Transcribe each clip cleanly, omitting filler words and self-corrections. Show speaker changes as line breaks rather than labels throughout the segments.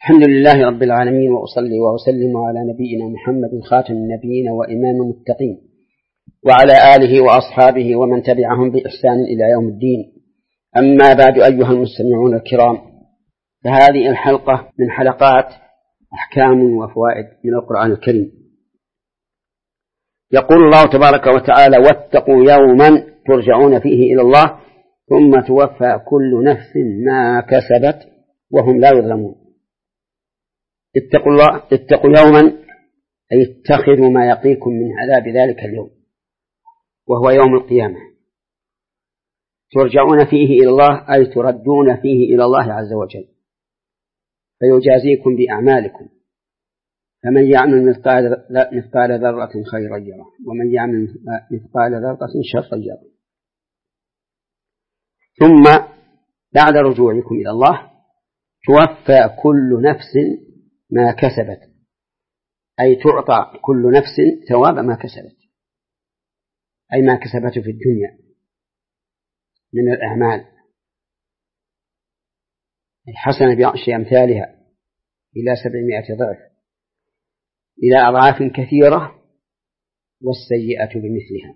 الحمد لله رب العالمين، وأصلي وأسلم على نبينا محمد خاتم النبيين وإمام المتقين، وعلى آله وأصحابه ومن تبعهم بإحسان إلى يوم الدين. أما بعد، أيها المستمعون الكرام، فهذه الحلقة من حلقات أحكام وفوائد من القرآن الكريم. يقول الله تبارك وتعالى: واتقوا يوما ترجعون فيه إلى الله ثم توفى كل نفس ما كسبت وهم لا يظلمون. اتقوا يوما، أي اتخذوا ما يقيكم من عذاب ذلك اليوم، وهو يوم القيامة. ترجعون فيه إلى الله، أي تردون فيه إلى الله عز وجل فيجازيكم بأعمالكم، فمن يعمل مثقال ذرة خيرا يره، ومن يعمل مثقال ذرة شرا يره. ثم بعد رجوعكم إلى الله توفى كل نفس ما كسبت، أي تعطى كل نفس ثواب ما كسبت، أي ما كسبته في الدنيا من الأعمال، الحسنة بعشر أمثالها إلى 700 ضعف إلى أضعاف كثيرة، والسيئة بمثلها،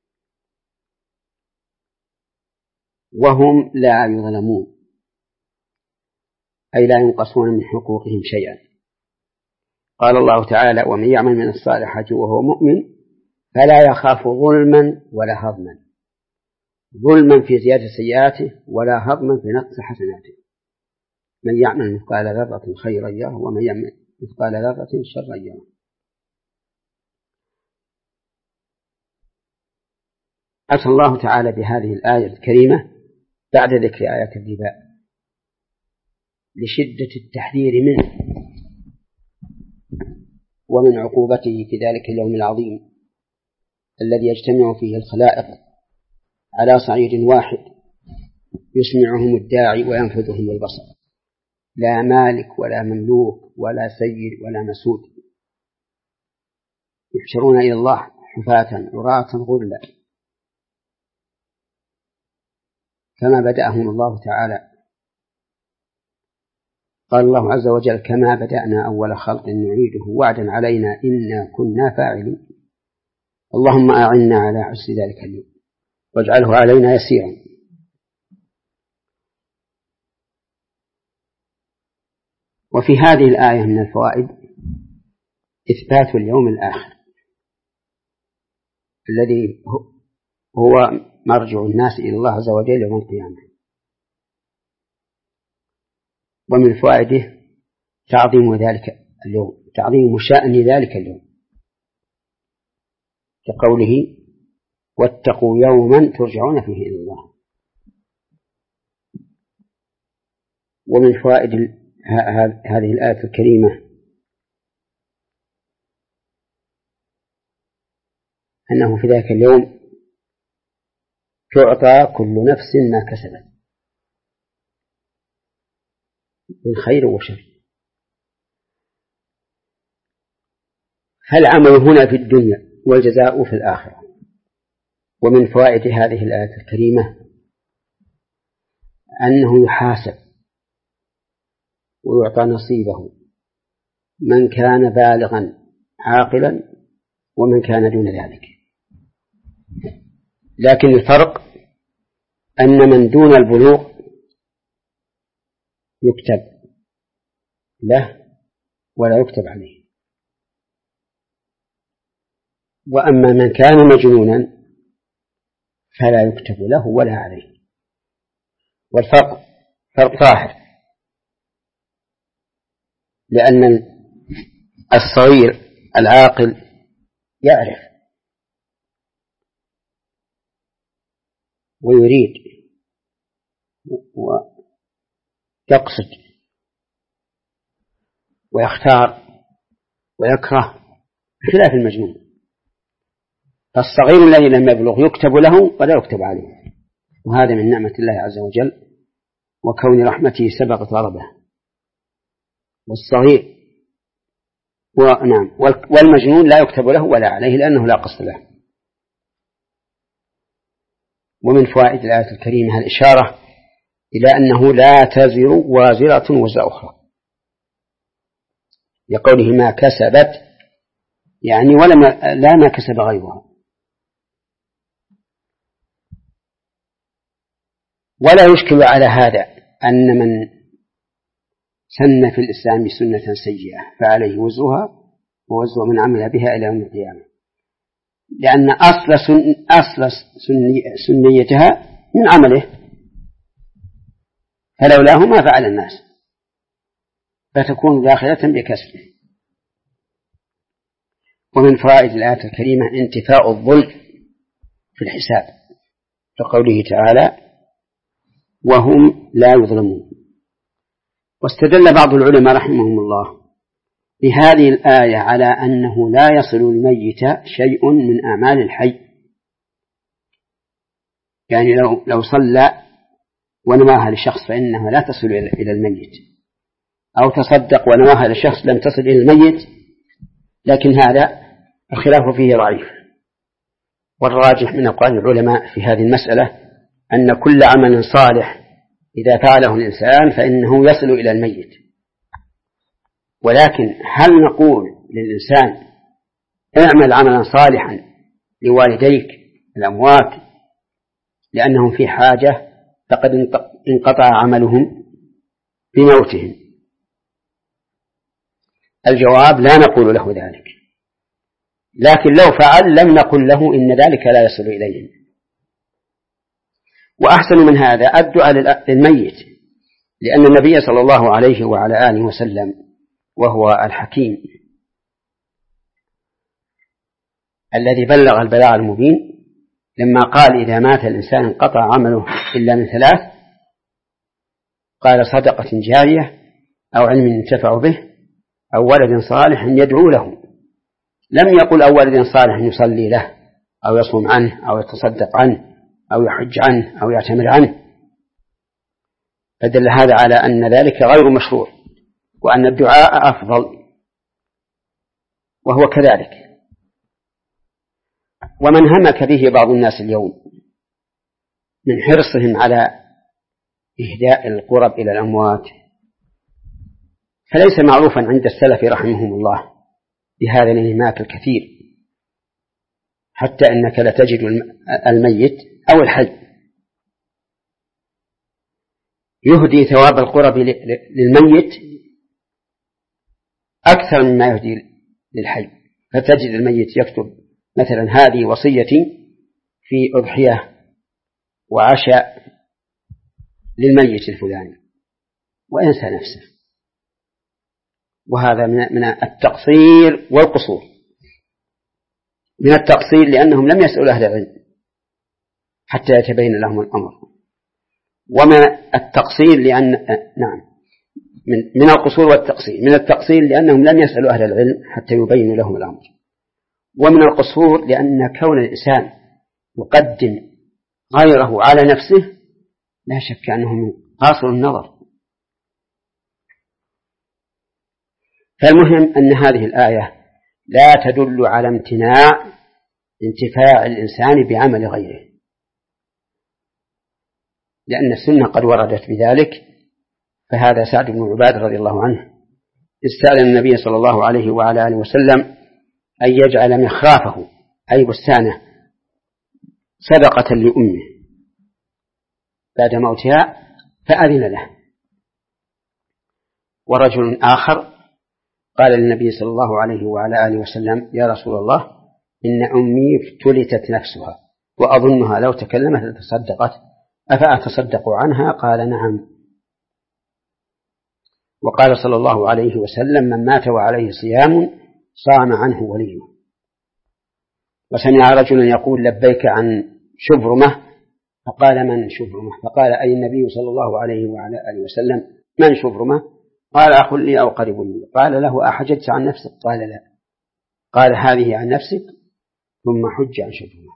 وهم لا يظلمون، أي لا ينقصون من حقوقهم شيئا. قال الله تعالى: ومن يعمل من الصالحات وهو مؤمن فلا يخاف ظلما ولا هضما، ظلما في زيادة سيئاته ولا هضما في نقص حسناته. من يعمل مثقال ذرة خيرا يره، ومن يعمل مثقال ذرة شرا يره. أتى الله تعالى بهذه الآية الكريمة بعد ذكر آيات الربا لشدة التحذير منه ومن عقوبته في ذلك اليوم العظيم الذي يجتمع فيه الخلائق على صعيد واحد، يسمعهم الداعي وينفذهم البصر، لا مالك ولا مملوك ولا سيد ولا مسود، يحشرون إلى الله حفاة عراة غرلا كما بدأهم الله تعالى. قال الله عز وجل: كما بدأنا أول خلق نعيده وعدا علينا إنا كنا فاعلين. اللهم أعنا على حسن ذلك اليوم واجعله علينا يسيرا. وفي هذه الآية من الفوائد إثبات اليوم الآخر الذي هو مرجع الناس إلى الله عز وجل يوم القيامة. ومن فوائده تعظيم ذلك اليوم، تعظيم شأن ذلك اليوم، كقوله: واتقوا يوما ترجعون فيه إلى الله. ومن فوائد هذه الآية الكريمة أنه في ذلك اليوم تعطى كل نفس ما كسبت من خير وشر. فالعمل هنا في الدنيا والجزاء في الآخرة. ومن فوائد هذه الآية الكريمة أنه يحاسب ويعطى نصيبه من كان بالغا عاقلا ومن كان دون ذلك. لكن الفرق أن من دون البلوغ يكتب له ولا يكتب عليه، وأما من كان مجنونا فلا يكتب له ولا عليه. والفرق فرق ظاهر، لأن الصغير العاقل يعرف ويريد ويقصد ويختار ويكره، بخلاف المجنون. فالصغير الذي لم يبلغ يكتب له ولا يكتب عليه، وهذا من نعمة الله عز وجل وكون رحمته سبقت غضبه. والصغير والمجنون لا يكتب له ولا عليه لأنه لا قصد له. ومن فوائد الآية الكريمة الإشارة إلى أنه لا تزر وازرة وزر أخرى، لقوله ما كسبت، يعني لا ما كسب غيرها. ولا يشكل على هذا أن من سن في الإسلام سنة سيئة فعليه وزرها ووزر من عمل بها إلى يوم القيامة، لأن أصل سنيتها من عمله، فلولاه ما فعل الناس، فتكون داخلة بكسبه. ومن فوائد الآية الكريمة انتفاء الظلم في الحساب، كقوله تعالى وهم لا يظلمون. واستدل بعض العلماء رحمهم الله بهذه الآية على أنه لا يصل الميت شيء من أعمال الحي، يعني لو صلى ونواها لشخص فإنها لا تصل إلى الميت، أو تصدق ونواها لشخص لم تصل إلى الميت، لكن هذا الخلاف فيه ضعيف. والراجح من أقوال العلماء في هذه المسألة أن كل عمل صالح إذا فعله الإنسان فإنه يصل إلى الميت. ولكن هل نقول للإنسان اعمل عملا صالحا لوالديك الأموات لأنهم في حاجة فقد انقطع عملهم بموتهم؟ الجواب لا نقول له ذلك، لكن لو فعل لم نقل له إن ذلك لا يصل إليهم. وأحسن من هذا الدعاء للميت، لأن النبي صلى الله عليه وعلى آله وسلم وهو الحكيم الذي بلغ البلاغ المبين لما قال إذا مات الإنسان انقطع عمله إلا من ثلاث، قال صدقة جارية أو علم ينتفع به أو ولد صالح يدعو له، لم يقل أو ولد صالح يصلي له أو يصوم عنه أو يتصدق عنه أو يحج عنه أو يعتمر عنه، فدل هذا على أن ذلك غير مشروع وأن الدعاء أفضل، وهو كذلك. ومن همك به بعض الناس اليوم من حرصهم على إهداء القرب إلى الأموات فليس معروفا عند السلف رحمهم الله بهذا الانهماك الكثير، حتى إنك لتجد الميت أو الحي يهدي ثواب القرب للميت أكثر مما يهدي للحي، فتجد الميت يكتب مثلا هذه وصيتي في أضحية وعشاء للميت الفلاني وينسى نفسه، وهذا من التقصير والقصور. من التقصير لأنهم لم يسألوا أهل العلم حتى يتبين لهم الأمر، وما التقصير لأن من القصور والتقصير. من التقصير لأنهم لم يسألوا أهل العلم حتى يبينوا لهم الأمر، ومن القصور لأن كون الإنسان يقدم غيره على نفسه لا شك أنه من قاصر النظر. فالمهم أن هذه الآية لا تدل على امتناع انتفاع الإنسان بعمل غيره، لأن السنة قد وردت بذلك. فهذا سعد بن عبادة رضي الله عنه استأذن النبي صلى الله عليه وعلى آله وسلم أن يجعل مخرافه أي بستانه صدقة لأمه بعد موتها، فأذن له. ورجل آخر قال للنبي صلى الله عليه وعلى آله وسلم يا رسول الله إن أمي افتلتت نفسها وأظنها لو تكلمت لتصدقت، أفأتصدق عنها؟ قال نعم. وقال صلى الله عليه وسلم من مات وعليه صيام صام عنه وليه. وسمع رجلا يقول لبيك عن شبرمة، فقال من شبرمة؟ فقال أي النبي صلى الله عليه وعلى آله وسلم من شبرمة؟ قال أخ لي أو قريب لي. قال له أحججت عن نفسك؟ قال لا. قال هذه عن نفسك ثم حج عن شبرمة.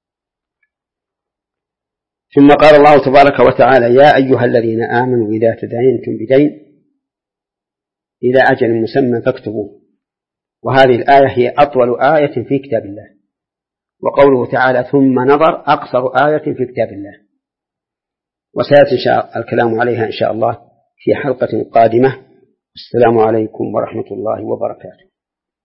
ثم قال الله تبارك وتعالى يا أيها الذين آمنوا إذا تداينتم بدين إلى أجل مسمى فاكتبوه. وهذه الآية هي أطول آية في كتاب الله، وقوله تعالى ثم نظر أقصر آية في كتاب الله. وسيأتي الكلام عليها إن شاء الله في حلقة قادمة السلام عليكم ورحمة الله وبركاته.